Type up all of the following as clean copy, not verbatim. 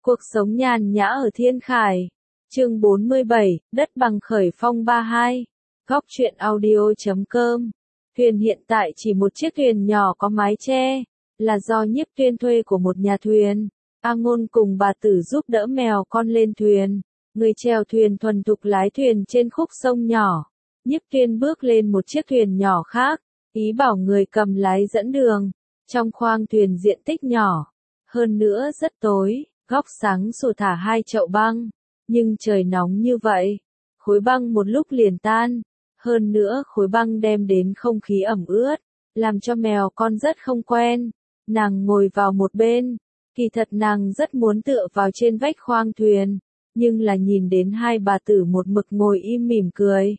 Cuộc sống nhàn nhã ở Thiên Khải. Chương 47, Đất bằng khởi phong 32. Góc truyện audio.com. Thuyền hiện tại chỉ một chiếc thuyền nhỏ có mái che, là do Nhiếp Tuyên thuê của một nhà thuyền. A Ngôn cùng bà Tử giúp đỡ mèo con lên thuyền. Người chèo thuyền thuần thục lái thuyền trên khúc sông nhỏ. Nhiếp Tuyên bước lên một chiếc thuyền nhỏ khác, ý bảo người cầm lái dẫn đường. Trong khoang thuyền diện tích nhỏ, hơn nữa rất tối, góc sáng sủa thả 2 chậu băng. Nhưng trời nóng như vậy, khối băng một lúc liền tan. Hơn nữa khối băng đem đến không khí ẩm ướt, làm cho mèo con rất không quen. Nàng ngồi vào một bên, kỳ thật nàng rất muốn tựa vào trên vách khoang thuyền, nhưng là nhìn đến hai bà tử một mực ngồi im mỉm cười.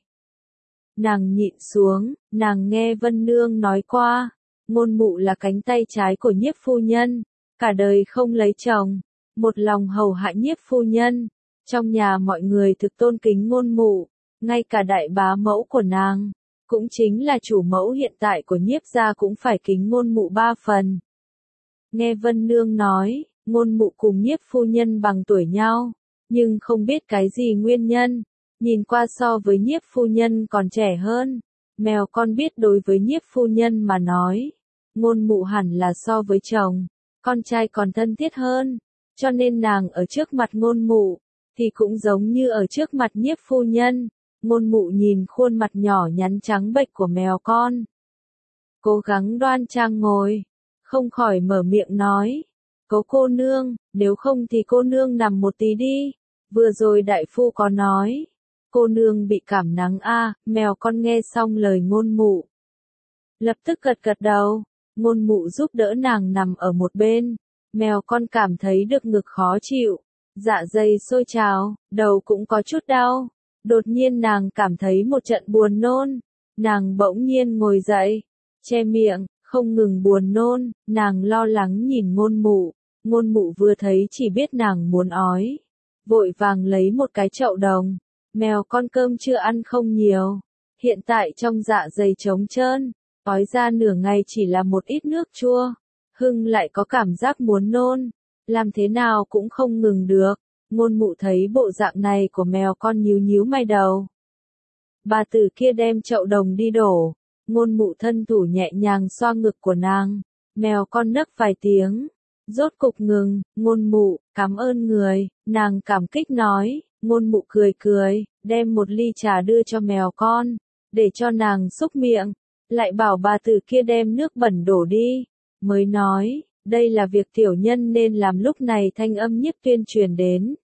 Nàng nhịn xuống, nàng nghe Vân Nương nói qua, Ngôn Mụ là cánh tay trái của Nhiếp phu nhân, cả đời không lấy chồng, một lòng hầu hạ Nhiếp phu nhân. Trong nhà mọi người thực tôn kính Ngôn Mụ, ngay cả đại bá mẫu của nàng, cũng chính là chủ mẫu hiện tại của Nhiếp gia cũng phải kính Ngôn Mụ 3 phần. Nghe Vân Nương nói, Ngôn Mụ cùng Nhiếp phu nhân bằng tuổi nhau, nhưng không biết cái gì nguyên nhân, nhìn qua so với Nhiếp phu nhân còn trẻ hơn. Mèo con biết đối với Nhiếp phu nhân mà nói, Ngôn Mụ hẳn là so với chồng, con trai còn thân thiết hơn, cho nên nàng ở trước mặt Ngôn Mụ, thì cũng giống như ở trước mặt Nhiếp phu nhân. Ngôn Mụ nhìn khuôn mặt nhỏ nhắn trắng bệch của mèo con, cố gắng đoan trang ngồi, không khỏi mở miệng nói, cô nương, nếu không thì cô nương nằm một tí đi, vừa rồi đại phu có nói, cô nương bị cảm nắng a. Mèo con nghe xong lời Ngôn Mụ, lập tức gật gật đầu. Ngôn Mụ giúp đỡ nàng nằm ở một bên, mèo con cảm thấy được ngực khó chịu, dạ dày sôi trào, đầu cũng có chút đau. Đột nhiên nàng cảm thấy một trận buồn nôn, nàng bỗng nhiên ngồi dậy, che miệng, không ngừng buồn nôn. Nàng lo lắng nhìn Ngôn Mụ, Ngôn Mụ vừa thấy chỉ biết nàng muốn ói, vội vàng lấy một cái chậu đồng. Mèo con cơm chưa ăn không nhiều, hiện tại trong dạ dày trống trơn, ói ra nửa ngày chỉ là một ít nước chua. Hưng lại có cảm giác muốn nôn, làm thế nào cũng không ngừng được. Ngôn Mụ thấy bộ dạng này của mèo con nhíu nhíu mày đầu. Bà tử kia đem chậu đồng đi đổ, Ngôn Mụ thân thủ nhẹ nhàng xoa ngực của nàng, mèo con nấc vài tiếng, rốt cục ngừng. Ngôn Mụ, cảm ơn người, nàng cảm kích nói. Ngôn Mụ cười cười, đem một ly trà đưa cho mèo con, để cho nàng xúc miệng, lại bảo bà tử kia đem nước bẩn đổ đi, mới nói, đây là việc tiểu nhân nên làm. Lúc này thanh âm Nhiếp Tuyên truyền đến.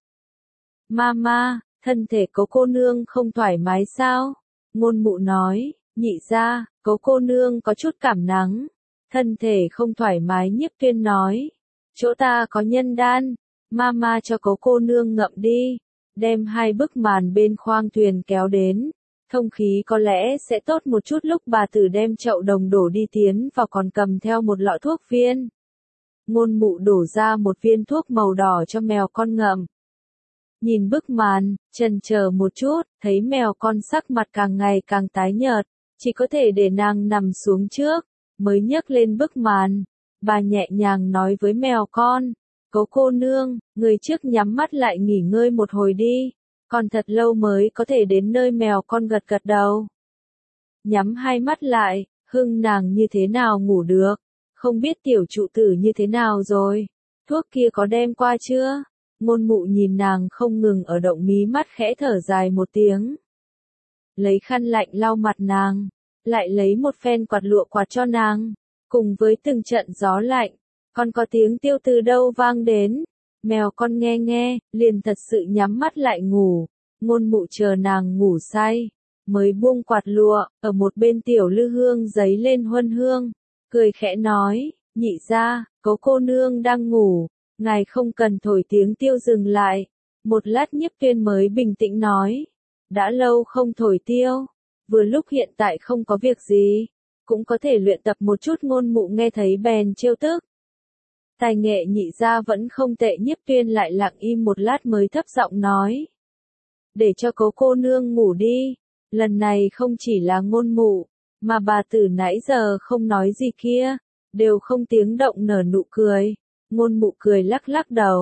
Mama, thân thể cô nương không thoải mái sao? Ngôn Mụ nói, nhị ra, cô nương có chút cảm nắng, thân thể không thoải mái. Nhiếp Tuyên nói, chỗ ta có nhân đan, mama cho cô nương ngậm đi, đem 2 bức màn bên khoang thuyền kéo đến, thông khí có lẽ sẽ tốt một chút. Lúc bà tử đem chậu đồng đổ đi tiến vào còn cầm theo một lọ thuốc viên. Ngôn Mụ đổ ra một viên thuốc màu đỏ cho mèo con ngậm. Nhìn bức màn, chần chờ một chút, thấy mèo con sắc mặt càng ngày càng tái nhợt, chỉ có thể để nàng nằm xuống trước, mới nhấc lên bức màn. Bà nhẹ nhàng nói với mèo con, cô nương, người trước nhắm mắt lại nghỉ ngơi một hồi đi, còn thật lâu mới có thể đến nơi. Mèo con gật gật đầu, nhắm 2 mắt lại. Hưng nàng như thế nào ngủ được, không biết tiểu trụ tử như thế nào rồi, thuốc kia có đem qua chưa? Ngôn Mụ nhìn nàng không ngừng ở động mí mắt, khẽ thở dài một tiếng, lấy khăn lạnh lau mặt nàng, lại lấy một phen quạt lụa quạt cho nàng, cùng với từng trận gió lạnh, còn có tiếng tiêu từ đâu vang đến. Mèo con nghe, liền thật sự nhắm mắt lại ngủ. Ngôn Mụ chờ nàng ngủ say, mới buông quạt lụa. Ở một bên Tiểu Lư Hương giấy lên huân hương, cười khẽ nói, nhị ra, cô nương đang ngủ, ngài không cần thổi tiếng tiêu. Dừng lại một lát, Nhiếp Tuyên mới bình tĩnh nói, đã lâu không thổi tiêu, vừa lúc hiện tại không có việc gì, cũng có thể luyện tập một chút. Ngôn Mụ nghe thấy bèn trêu tức, tài nghệ nhị ra vẫn không tệ. Nhiếp Tuyên lại lặng im một lát mới thấp giọng nói, để cho cô nương ngủ đi. Lần này không chỉ là Ngôn Mụ, mà bà tử nãy giờ không nói gì kia, đều không tiếng động nở nụ cười. Ngôn Mụ cười lắc lắc đầu,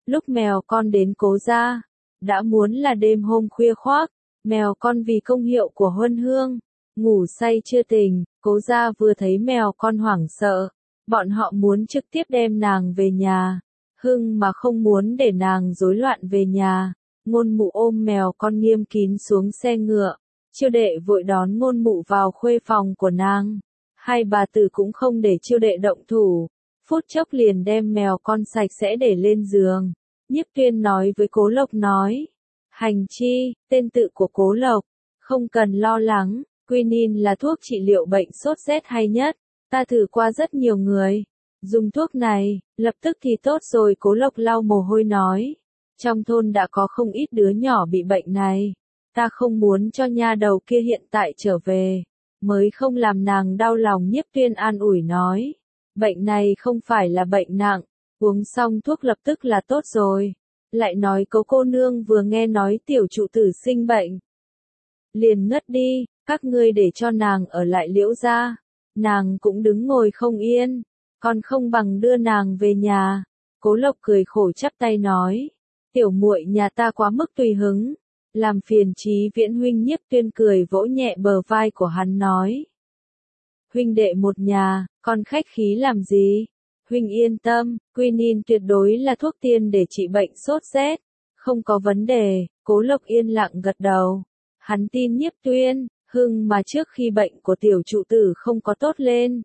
Lúc mèo con đến cố gia, đã muốn là đêm hôm khuya khoác, mèo con vì công hiệu của huân hương, ngủ say chưa tỉnh, cố gia vừa thấy mèo con hoảng sợ, bọn họ muốn trực tiếp đem nàng về nhà, Hưng mà không muốn để nàng rối loạn về nhà, Ngôn Mụ ôm mèo con nghiêm kín xuống xe ngựa, Chiêu Đệ vội đón Ngôn Mụ vào khuê phòng của nàng, hai bà tử cũng không để Chiêu Đệ động thủ, phút chốc liền đem mèo con sạch sẽ để lên giường. Nhiếp Tuyên nói với Cố Lộc nói, hành chi, tên tự của Cố Lộc, không cần lo lắng, quinin là thuốc trị liệu bệnh sốt rét hay nhất, ta thử qua rất nhiều người, dùng thuốc này, lập tức thì tốt rồi. Cố Lộc lau mồ hôi nói, trong thôn đã có không ít đứa nhỏ bị bệnh này, ta không muốn cho nha đầu kia hiện tại trở về, mới không làm nàng đau lòng. Nhiếp Tuyên an ủi nói, bệnh này không phải là bệnh nặng, uống xong thuốc lập tức là tốt rồi. Lại nói Cố cô nương vừa nghe nói tiểu trụ tử sinh bệnh, liền ngất đi, các ngươi để cho nàng ở lại Liễu gia, nàng cũng đứng ngồi không yên, còn không bằng đưa nàng về nhà. Cố Lộc cười khổ chắp tay nói, tiểu muội nhà ta quá mức tùy hứng, làm phiền Chí Viễn huynh. Nhiếp Tuyên cười vỗ nhẹ bờ vai của hắn nói, huynh đệ một nhà, con khách khí làm gì? Huynh yên tâm, quinin tuyệt đối là thuốc tiên để trị bệnh sốt rét, không có vấn đề. Cố Lộc yên lặng gật đầu, hắn tin Nhiếp Tuyên, Hưng mà trước khi bệnh của tiểu trụ tử không có tốt lên,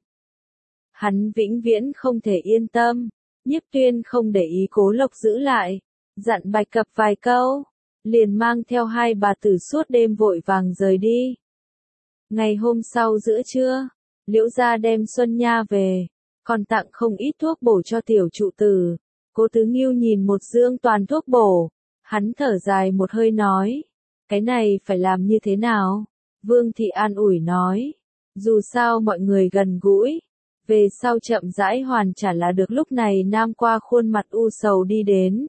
hắn vĩnh viễn không thể yên tâm. Nhiếp Tuyên không để ý Cố Lộc giữ lại, dặn Bạch Cập vài câu, liền mang theo hai bà tử suốt đêm vội vàng rời đi. Ngày hôm sau giữa trưa, Liễu gia đem Xuân Nha về, còn tặng không ít thuốc bổ cho tiểu trụ tử. Cố Tứ Ngưu nhìn một dương toàn thuốc bổ, hắn thở dài một hơi nói, cái này phải làm như thế nào? Vương thị an ủi nói, dù sao mọi người gần gũi, về sau chậm rãi hoàn trả là được. Lúc này Nam qua khuôn mặt u sầu đi đến.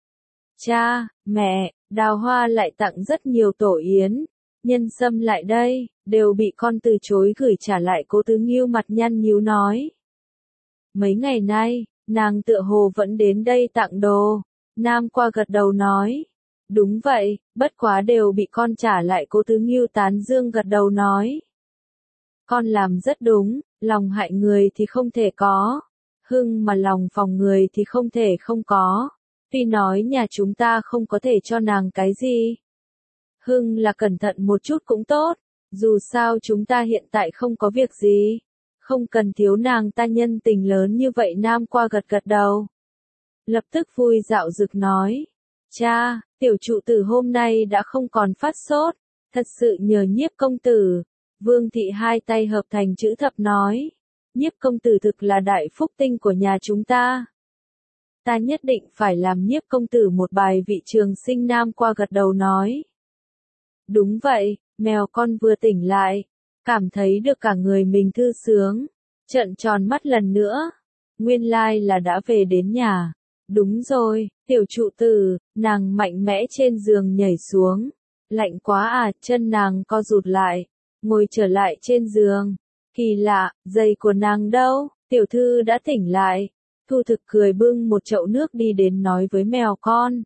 Cha, mẹ, Đào Hoa lại tặng rất nhiều tổ yến, nhân sâm lại đây, đều bị con từ chối gửi trả lại. Cố Tứ Ngưu mặt nhăn nhíu nói, mấy ngày nay, nàng tựa hồ vẫn đến đây tặng đồ. Nam qua gật đầu nói, đúng vậy, bất quá đều bị con trả lại. Cố Tứ Ngưu tán dương gật đầu nói, con làm rất đúng, lòng hại người thì không thể có, Hưng mà lòng phòng người thì không thể không có. Tuy nói nhà chúng ta không có thể cho nàng cái gì, Hưng là cẩn thận một chút cũng tốt, dù sao chúng ta hiện tại không có việc gì, không cần thiếu nàng ta nhân tình lớn như vậy. Nam qua gật gật đầu, lập tức vui dạo dực nói, cha, tiểu trụ tử hôm nay đã không còn phát sốt, thật sự nhờ Nhiếp công tử. Vương thị hai tay hợp thành chữ thập nói, Nhiếp công tử thực là đại phúc tinh của nhà chúng ta. Ta nhất định phải làm Nhiếp công tử một bài vị trường sinh. Nam qua gật đầu nói, đúng vậy, mèo con vừa tỉnh lại, cảm thấy được cả người mình thư sướng, trợn tròn mắt lần nữa, nguyên lai là đã về đến nhà. Đúng rồi, tiểu trụ tử, nàng mạnh mẽ trên giường nhảy xuống, lạnh quá à. Chân nàng co rụt lại, ngồi trở lại trên giường, kỳ lạ, giày của nàng đâu? Tiểu thư đã tỉnh lại. Thu Thực cười bưng một chậu nước đi đến nói với mèo con,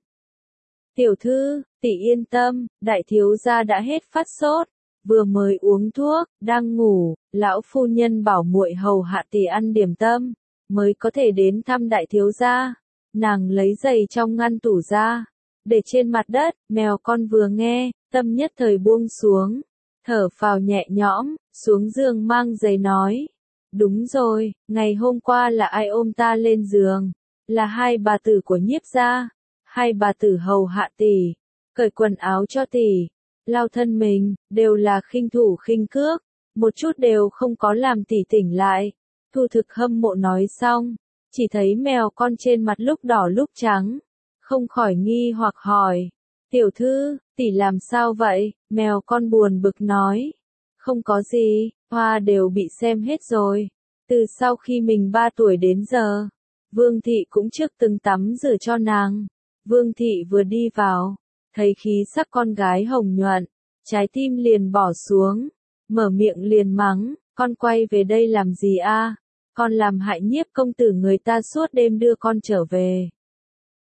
tiểu thư, tỷ yên tâm, đại thiếu gia đã hết phát sốt, vừa mới uống thuốc, đang ngủ, lão phu nhân bảo muội hầu hạ tỷ ăn điểm tâm, mới có thể đến thăm đại thiếu gia. Nàng lấy giày trong ngăn tủ ra, để trên mặt đất. Mèo con vừa nghe, tâm nhất thời buông xuống, thở phào nhẹ nhõm, xuống giường mang giày nói, đúng rồi, ngày hôm qua là ai ôm ta lên giường? Là hai bà tử của Nhiếp gia. Hai bà tử hầu hạ tỷ, cởi quần áo cho tỷ, lau thân mình, đều là khinh thủ khinh cước, một chút đều không có làm tỷ tỉnh lại. Thu Thực hâm mộ nói xong, chỉ thấy mèo con trên mặt lúc đỏ lúc trắng, không khỏi nghi hoặc hỏi, tiểu thư, tỷ làm sao vậy? Mèo con buồn bực nói, không có gì, hoa đều bị xem hết rồi. Từ sau khi mình 3 tuổi đến giờ, Vương thị cũng trước từng tắm rửa cho nàng. Vương thị vừa đi vào, thấy khí sắc con gái hồng nhuận, trái tim liền bỏ xuống, mở miệng liền mắng, con quay về đây làm gì a? Con làm hại Nhiếp công tử người ta suốt đêm đưa con trở về.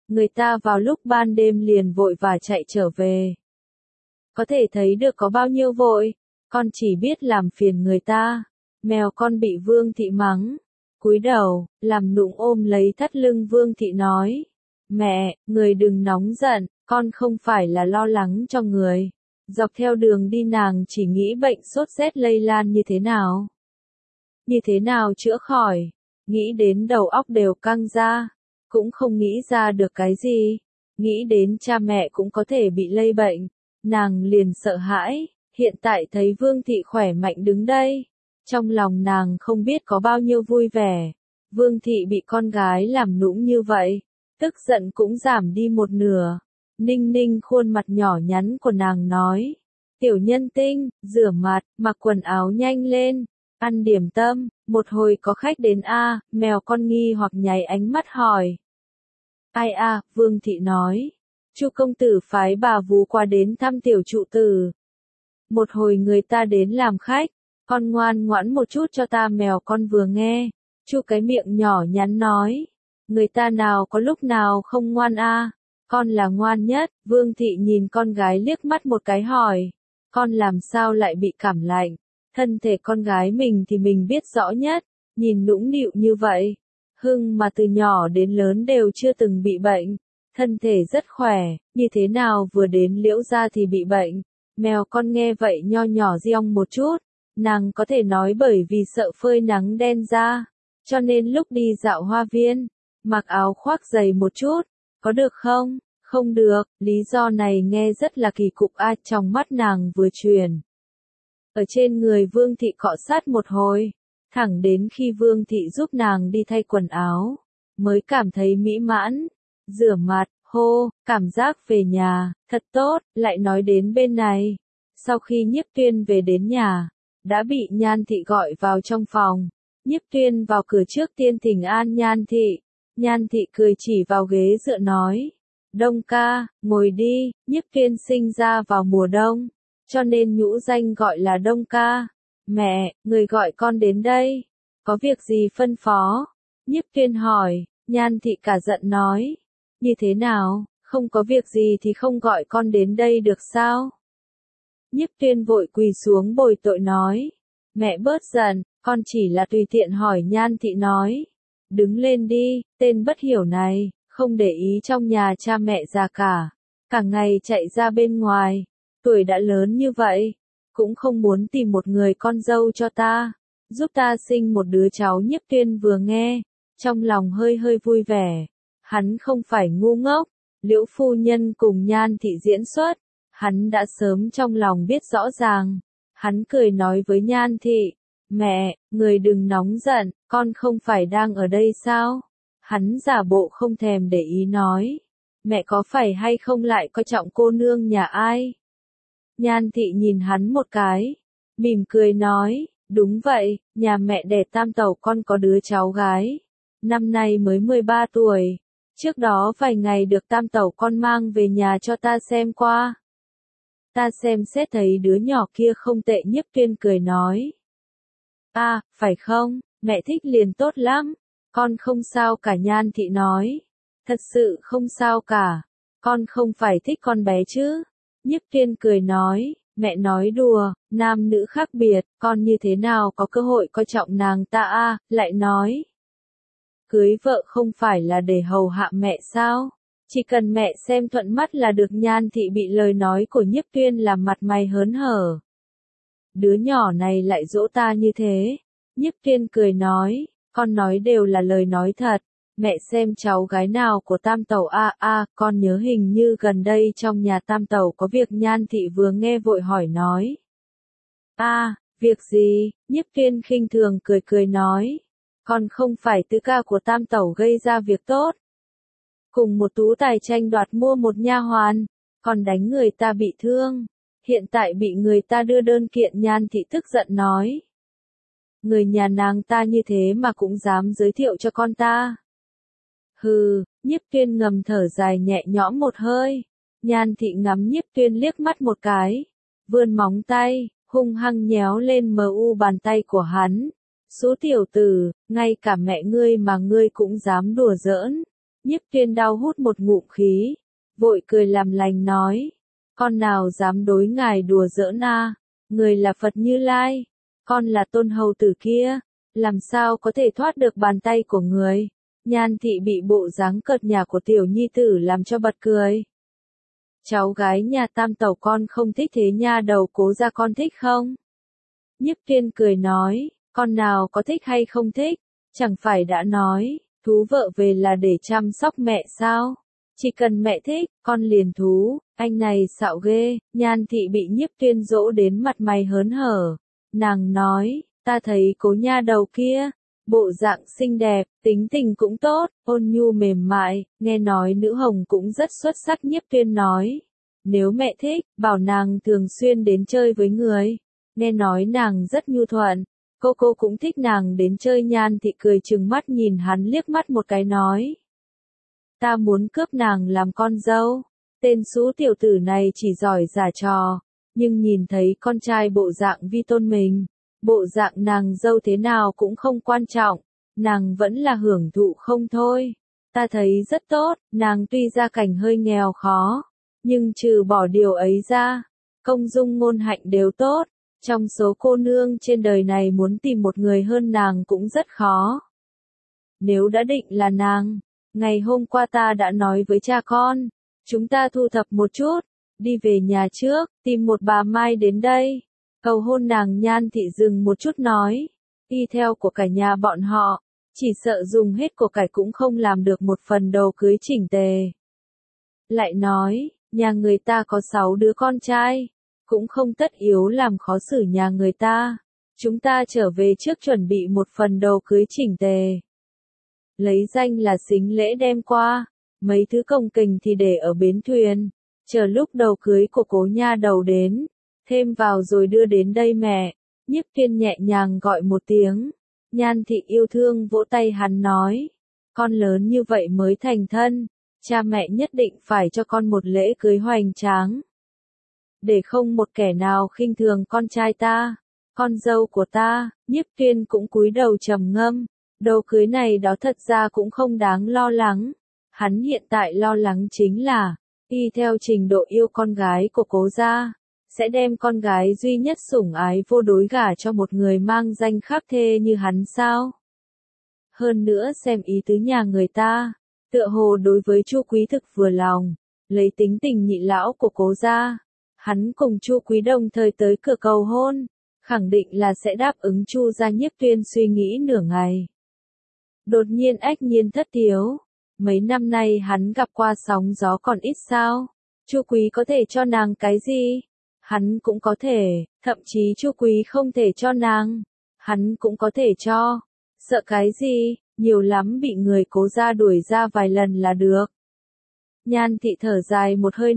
Người ta vào lúc ban đêm liền vội và chạy trở về. Có thể thấy được có bao nhiêu vội, con chỉ biết làm phiền người ta. Mèo con bị Vương thị mắng, cúi đầu, làm nũng ôm lấy thắt lưng Vương thị nói. Mẹ, người đừng nóng giận, con không phải là lo lắng cho người. Dọc theo đường đi nàng chỉ nghĩ bệnh sốt rét lây lan như thế nào. Như thế nào chữa khỏi, nghĩ đến đầu óc đều căng ra, cũng không nghĩ ra được cái gì. Nghĩ đến cha mẹ cũng có thể bị lây bệnh, nàng liền sợ hãi, hiện tại thấy Vương thị khỏe mạnh đứng đây. Trong lòng nàng không biết có bao nhiêu vui vẻ. Vương thị bị con gái làm nũng như vậy, tức giận cũng giảm đi một nửa. Ninh ninh khuôn mặt nhỏ nhắn của nàng nói. Tiểu nhân tinh, rửa mặt, mặc quần áo nhanh lên, ăn điểm tâm, một hồi có khách đến a. Mèo con nghi hoặc nháy ánh mắt hỏi. Ai a? Vương thị nói. Chu công tử phái bà vú qua đến thăm tiểu trụ tử. Một hồi người ta đến làm khách, con ngoan ngoãn một chút cho ta. Mèo con vừa nghe, chu cái miệng nhỏ nhắn nói. Người ta nào có lúc nào không ngoan a? Con là ngoan nhất. Vương thị nhìn con gái liếc mắt một cái hỏi. Con làm sao lại bị cảm lạnh? Thân thể con gái mình thì mình biết rõ nhất, nhìn nũng nịu như vậy. Hưng mà từ nhỏ đến lớn đều chưa từng bị bệnh, thân thể rất khỏe, như thế nào vừa đến Liễu gia thì bị bệnh. Mèo con nghe vậy nho nhỏ riong một chút, nàng có thể nói bởi vì sợ phơi nắng đen da, cho nên lúc đi dạo hoa viên, mặc áo khoác dày một chút, có được không? Không được, lý do này nghe rất là kỳ cục a. Trong mắt nàng vừa truyền ở trên người Vương thị cọ sát một hồi, thẳng đến khi Vương thị giúp nàng đi thay quần áo, mới cảm thấy mỹ mãn. Rửa mặt, hô, cảm giác về nhà, thật tốt. Lại nói đến bên này, sau khi Nhiếp Tuyên về đến nhà, đã bị Nhan thị gọi vào trong phòng. Nhiếp Tuyên vào cửa trước tiên thỉnh an Nhan thị. Nhan thị cười chỉ vào ghế dựa nói. Đông ca, ngồi đi. Nhiếp Tuyên sinh ra vào mùa đông, cho nên nhũ danh gọi là Đông ca. Mẹ, người gọi con đến đây, có việc gì phân phó? Nhiếp Tuyên hỏi. Nhan thị cả giận nói. Như thế nào, không có việc gì thì không gọi con đến đây được sao? Nhiếp Tuyên vội quỳ xuống bồi tội nói. Mẹ bớt giận, con chỉ là tùy tiện hỏi. Nhan thị nói. Đứng lên đi, tên bất hiểu này, không để ý trong nhà cha mẹ già cả ngày chạy ra bên ngoài, tuổi đã lớn như vậy, cũng không muốn tìm một người con dâu cho ta, giúp ta sinh một đứa cháu. Nhiếp Tuyên vừa nghe, trong lòng hơi hơi vui vẻ, hắn không phải ngu ngốc, Liễu phu nhân cùng Nhan thị diễn xuất, hắn đã sớm trong lòng biết rõ ràng. Hắn cười nói với Nhan thị, mẹ, người đừng nóng giận, con không phải đang ở đây sao? Hắn giả bộ không thèm để ý nói, mẹ có phải hay không lại coi trọng cô nương nhà ai? Nhan thị nhìn hắn một cái, mỉm cười nói, đúng vậy, nhà mẹ đẻ Tam Tẩu con có đứa cháu gái, năm nay mới 13 tuổi, trước đó vài ngày được Tam Tẩu con mang về nhà cho ta xem qua. Ta xem xét thấy đứa nhỏ kia không tệ. Nhiếp Tuyên cười nói. À, phải không, mẹ thích liền tốt lắm, con không sao cả. Nhan thị nói. Thật sự không sao cả, con không phải thích con bé chứ? Nhiếp Tuyên cười nói, mẹ nói đùa, nam nữ khác biệt, con như thế nào có cơ hội coi trọng nàng ta a? Lại nói, cưới vợ không phải là để hầu hạ mẹ sao? Chỉ cần mẹ xem thuận mắt là được. Nhan thị bị lời nói của Nhiếp Tuyên làm mặt mày hớn hở. Đứa nhỏ này lại dỗ ta như thế. Nhiếp Tuyên cười nói, con nói đều là lời nói thật. Mẹ xem cháu gái nào của Tam Tẩu a, con nhớ hình như gần đây trong nhà Tam Tẩu có việc. Nhan thị vừa nghe vội hỏi nói. Việc gì? Nhiếp Tuyên khinh thường cười cười nói. Con không phải tứ ca của Tam Tẩu gây ra việc tốt. Cùng một tú tài tranh đoạt mua một nha hoàn, còn đánh người ta bị thương. Hiện tại bị người ta đưa đơn kiện. Nhan thị tức giận nói. Người nhà nàng ta như thế mà cũng dám giới thiệu cho con ta. Hừ, Nhiếp Tuyên ngầm thở dài nhẹ nhõm một hơi. Nhan thị ngắm Nhiếp Tuyên liếc mắt một cái, vươn móng tay, hung hăng nhéo lên bàn tay của hắn. Số tiểu tử, ngay cả mẹ ngươi mà ngươi cũng dám đùa giỡn. Nhiếp Tuyên đau hút một ngụm khí, vội cười làm lành nói, con nào dám đối ngài đùa giỡn a, người là Phật Như Lai, con là tôn hầu tử kia, làm sao có thể thoát được bàn tay của người. Nhan thị bị bộ dáng cợt nhả của tiểu nhi tử làm cho bật cười. Cháu gái nhà Tam tẩu con không thích thế nha đầu Cố gia con thích không? Nhiếp Tuyên cười nói, con nào có thích hay không thích, chẳng phải đã nói, thú vợ về là để chăm sóc mẹ sao? Chỉ cần mẹ thích, con liền thú, anh này xạo ghê. Nhan thị bị Nhiếp Tuyên dỗ đến mặt mày hớn hở. Nàng nói, ta thấy Cố nha đầu kia, bộ dạng xinh đẹp, tính tình cũng tốt, ôn nhu mềm mại, nghe nói nữ hồng cũng rất xuất sắc. Nhiếp Tuyên nói, nếu mẹ thích, bảo nàng thường xuyên đến chơi với người. Nghe nói nàng rất nhu thuận, cô cũng thích nàng đến chơi. Nhan thị cười trừng mắt nhìn hắn liếc mắt một cái nói, ta muốn cướp nàng làm con dâu. Tên xú tiểu tử này chỉ giỏi giả trò, nhưng nhìn thấy con trai bộ dạng vi tôn mình, bộ dạng nàng dâu thế nào cũng không quan trọng, nàng vẫn là hưởng thụ không thôi. Ta thấy rất tốt, nàng tuy gia cảnh hơi nghèo khó, nhưng trừ bỏ điều ấy ra, công dung ngôn hạnh đều tốt. Trong số cô nương trên đời này muốn tìm một người hơn nàng cũng rất khó. Nếu đã định là nàng, ngày hôm qua ta đã nói với cha con, chúng ta thu thập một chút, đi về nhà trước, tìm một bà Mai đến đây, cầu hôn nàng. Nhan thị dừng một chút nói, y theo của cả nhà bọn họ, chỉ sợ dùng hết của cải cũng không làm được một phần đồ cưới chỉnh tề. Lại nói, nhà người ta có 6 đứa con trai, cũng không tất yếu làm khó xử nhà người ta. Chúng ta trở về trước chuẩn bị một phần đồ cưới chỉnh tề. Lấy danh là sính lễ đem qua, mấy thứ cồng kềnh thì để ở bến thuyền, chờ lúc đầu cưới của Cố nha đầu đến, thêm vào rồi đưa đến đây mẹ. Nhiếp Tuyên nhẹ nhàng gọi một tiếng. Nhan thị yêu thương vỗ tay hắn nói, con lớn như vậy mới thành thân, cha mẹ nhất định phải cho con một lễ cưới hoành tráng, để không một kẻ nào khinh thường con trai ta, con dâu của ta. Nhiếp Tuyên cũng cúi đầu trầm ngâm, đồ cưới này đó thật ra cũng không đáng lo lắng. Hắn hiện tại lo lắng chính là, y theo trình độ yêu con gái của Cố gia, sẽ đem con gái duy nhất sủng ái vô đối gả cho một người mang danh khác thê như hắn sao? Hơn nữa xem ý tứ nhà người ta, tựa hồ đối với Chu Quý thực vừa lòng, lấy tính tình nhị lão của Cố gia, hắn cùng Chu Quý đồng thời tới cửa cầu hôn, khẳng định là sẽ đáp ứng Chu gia. Nhiếp Tuyên suy nghĩ nửa ngày, đột nhiên ách nhiên thất thiếu. Mấy năm nay hắn gặp qua sóng gió còn ít sao? Chu Quý có thể cho nàng cái gì? Hắn cũng có thể, thậm chí Chu Quý không thể cho nàng, hắn cũng có thể cho. Sợ cái gì, nhiều lắm bị người Cố gia đuổi ra vài lần là được. Nhan thị thở dài một hơi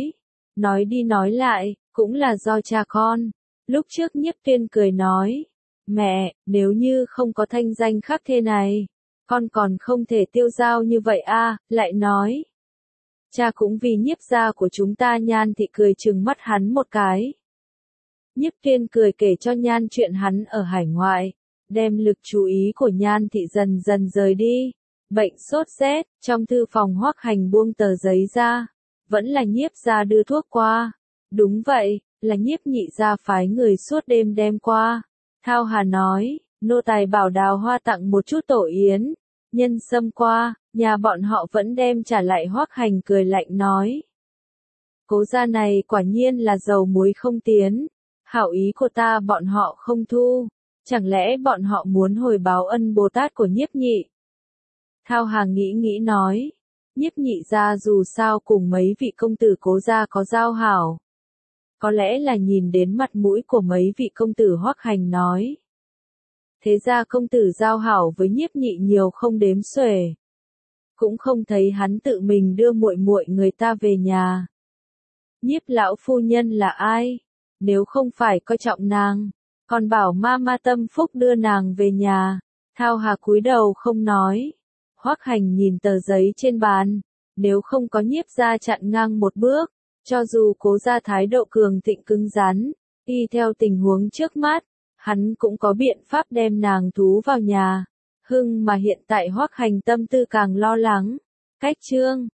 nói đi nói lại, cũng là do cha con. Lúc trước Nhiếp Tuyên cười nói, mẹ, nếu như không có thanh danh khác thế này, con còn không thể tiêu dao như vậy a. Lại nói, cha cũng vì Nhiếp gia của chúng ta. Nhan thị cười trừng mắt hắn một cái. Nhiếp Tuyên cười kể cho Nhan chuyện hắn ở hải ngoại, đem lực chú ý của Nhan thị dần dần rời đi. Bệnh sốt rét, trong thư phòng Hoắc Hành buông tờ giấy ra, vẫn là Nhiếp gia đưa thuốc qua. Đúng vậy, là Nhiếp nhị gia phái người suốt đêm đem qua. Thao Hà nói, nô tài bảo đào hoa tặng một chút tổ yến, nhân sâm qua, nhà bọn họ vẫn đem trả lại. Hoắc Hành cười lạnh nói, Cố gia này quả nhiên là dầu muối không tiến, hảo ý của ta bọn họ không thu, chẳng lẽ bọn họ muốn hồi báo ân Bồ Tát của Nhiếp nhị? Thao Hà nghĩ nói, Nhiếp nhị gia dù sao cùng mấy vị công tử Cố gia có giao hảo, có lẽ là nhìn đến mặt mũi của mấy vị công tử. Hoắc Hành nói, thế ra công tử giao hảo với Nhiếp nhị nhiều không đếm xuể, cũng không thấy hắn tự mình đưa muội muội người ta về nhà. Nhiếp lão phu nhân là ai? Nếu không phải coi trọng nàng, còn bảo ma tâm phúc đưa nàng về nhà. Thao Hà cúi đầu không nói. Hoắc Hành nhìn tờ giấy trên bàn, nếu không có Nhiếp gia chặn ngang một bước, cho dù Cố gia thái độ cường thịnh cứng rắn, y theo tình huống trước mắt, hắn cũng có biện pháp đem nàng thú vào nhà. Mà hiện tại Hoắc Hành tâm tư càng lo lắng, Khách chương